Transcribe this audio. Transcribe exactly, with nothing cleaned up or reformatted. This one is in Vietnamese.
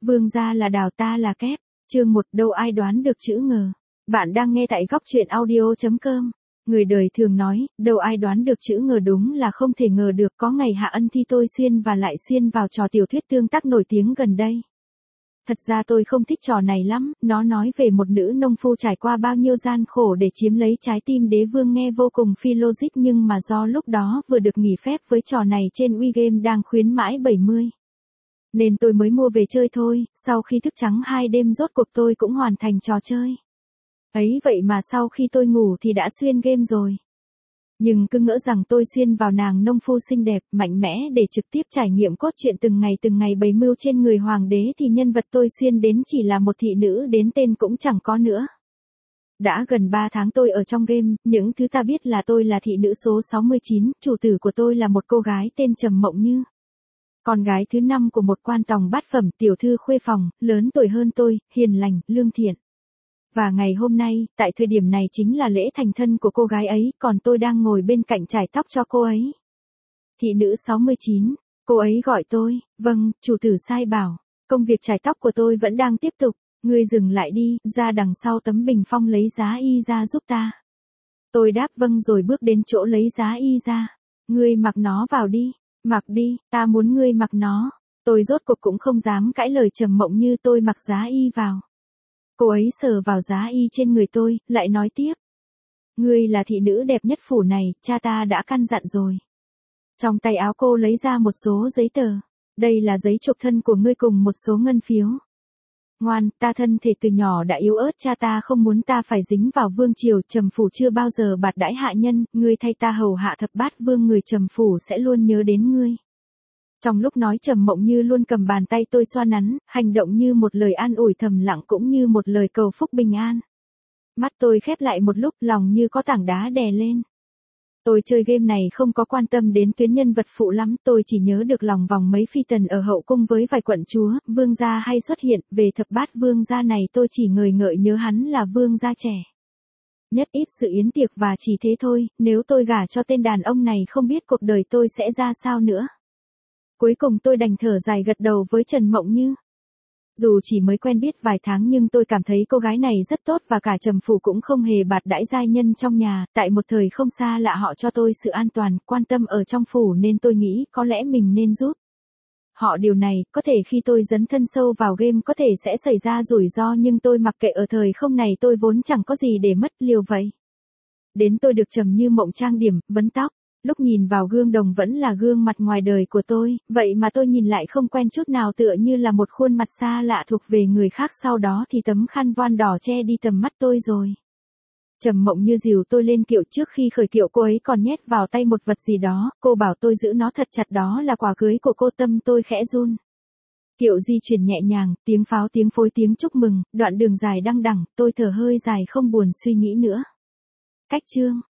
Vương gia là đào, ta là kép. Chương một, đâu ai đoán được chữ ngờ. Bạn đang nghe tại góc truyện audio chấm com. Người đời thường nói, đâu ai đoán được chữ ngờ, đúng là không thể ngờ được có ngày Hạ Ân Thi tôi xuyên và lại xuyên vào trò tiểu thuyết tương tác nổi tiếng gần đây. Thật ra tôi không thích trò này lắm, nó nói về một nữ nông phu trải qua bao nhiêu gian khổ để chiếm lấy trái tim đế vương, nghe vô cùng phi logic, nhưng mà do lúc đó vừa được nghỉ phép với trò này trên Uy Game đang khuyến mãi bảy mươi. Nên tôi mới mua về chơi thôi, sau khi thức trắng hai đêm rốt cuộc tôi cũng hoàn thành trò chơi. Ấy vậy mà sau khi tôi ngủ thì đã xuyên game rồi. Nhưng cứ ngỡ rằng tôi xuyên vào nàng nông phu xinh đẹp, mạnh mẽ để trực tiếp trải nghiệm cốt truyện từng ngày từng ngày bày mưu trên người hoàng đế, thì nhân vật tôi xuyên đến chỉ là một thị nữ đến tên cũng chẳng có nữa. Đã gần ba tháng tôi ở trong game, những thứ ta biết là tôi là thị nữ số sáu mươi chín, chủ tử của tôi là một cô gái tên Trầm Mộng Như. Con gái thứ năm của một quan tòng bát phẩm, tiểu thư khuê phòng, lớn tuổi hơn tôi, hiền lành, lương thiện. Và ngày hôm nay, tại thời điểm này chính là lễ thành thân của cô gái ấy, còn tôi đang ngồi bên cạnh chải tóc cho cô ấy. Thị nữ sáu mươi chín, cô ấy gọi tôi, vâng, chủ tử sai bảo, công việc chải tóc của tôi vẫn đang tiếp tục, ngươi dừng lại đi, ra đằng sau tấm bình phong lấy giá y ra giúp ta. Tôi đáp vâng rồi bước đến chỗ lấy giá y ra, ngươi mặc nó vào đi, mặc đi, ta muốn ngươi mặc nó. Tôi rốt cuộc cũng không dám cãi lời Trầm Mộng Như, tôi mặc giá y vào. Cô ấy sờ vào giá y trên người tôi, lại nói tiếp. Ngươi là thị nữ đẹp nhất phủ này, cha ta đã căn dặn rồi. Trong tay áo cô lấy ra một số giấy tờ. Đây là giấy chuộc thân của ngươi cùng một số ngân phiếu. Ngoan, ta thân thể từ nhỏ đã yếu ớt, cha ta không muốn ta phải dính vào vương triều, Trầm phủ chưa bao giờ bạt đãi hạ nhân, ngươi thay ta hầu hạ thập bát vương, người Trầm phủ sẽ luôn nhớ đến ngươi. Trong lúc nói, Trầm Mộng Như luôn cầm bàn tay tôi xoa nắn, hành động như một lời an ủi thầm lặng cũng như một lời cầu phúc bình an. Mắt tôi khép lại một lúc, lòng như có tảng đá đè lên. Tôi chơi game này không có quan tâm đến tuyến nhân vật phụ lắm, tôi chỉ nhớ được lòng vòng mấy phi tần ở hậu cung với vài quận chúa, vương gia hay xuất hiện, về thập bát vương gia này tôi chỉ ngời ngợi nhớ hắn là vương gia trẻ. Nhất ít sự yến tiệc và chỉ thế thôi, nếu tôi gả cho tên đàn ông này không biết cuộc đời tôi sẽ ra sao nữa. Cuối cùng tôi đành thở dài gật đầu với Trần Mộng Như. Dù chỉ mới quen biết vài tháng nhưng tôi cảm thấy cô gái này rất tốt, và cả Trầm phủ cũng không hề bạt đãi giai nhân trong nhà, tại một thời không xa lạ họ cho tôi sự an toàn, quan tâm ở trong phủ, nên tôi nghĩ có lẽ mình nên giúp họ điều này. Có thể khi tôi dấn thân sâu vào game có thể sẽ xảy ra rủi ro, nhưng tôi mặc kệ, ở thời không này tôi vốn chẳng có gì để mất, liều vậy. Đến tôi được Trầm Như Mộng trang điểm, vấn tóc. Lúc nhìn vào gương đồng vẫn là gương mặt ngoài đời của tôi, vậy mà tôi nhìn lại không quen chút nào, tựa như là một khuôn mặt xa lạ thuộc về người khác. Sau đó thì tấm khăn voan đỏ che đi tầm mắt tôi rồi. Trầm Mộng Như dìu tôi lên kiệu, trước khi khởi kiệu cô ấy còn nhét vào tay một vật gì đó, cô bảo tôi giữ nó thật chặt, đó là quà cưới của cô. Tâm tôi khẽ run. Kiệu di chuyển nhẹ nhàng, tiếng pháo, tiếng phối, tiếng chúc mừng, đoạn đường dài đăng đẳng, tôi thở hơi dài không buồn suy nghĩ nữa. Cách chương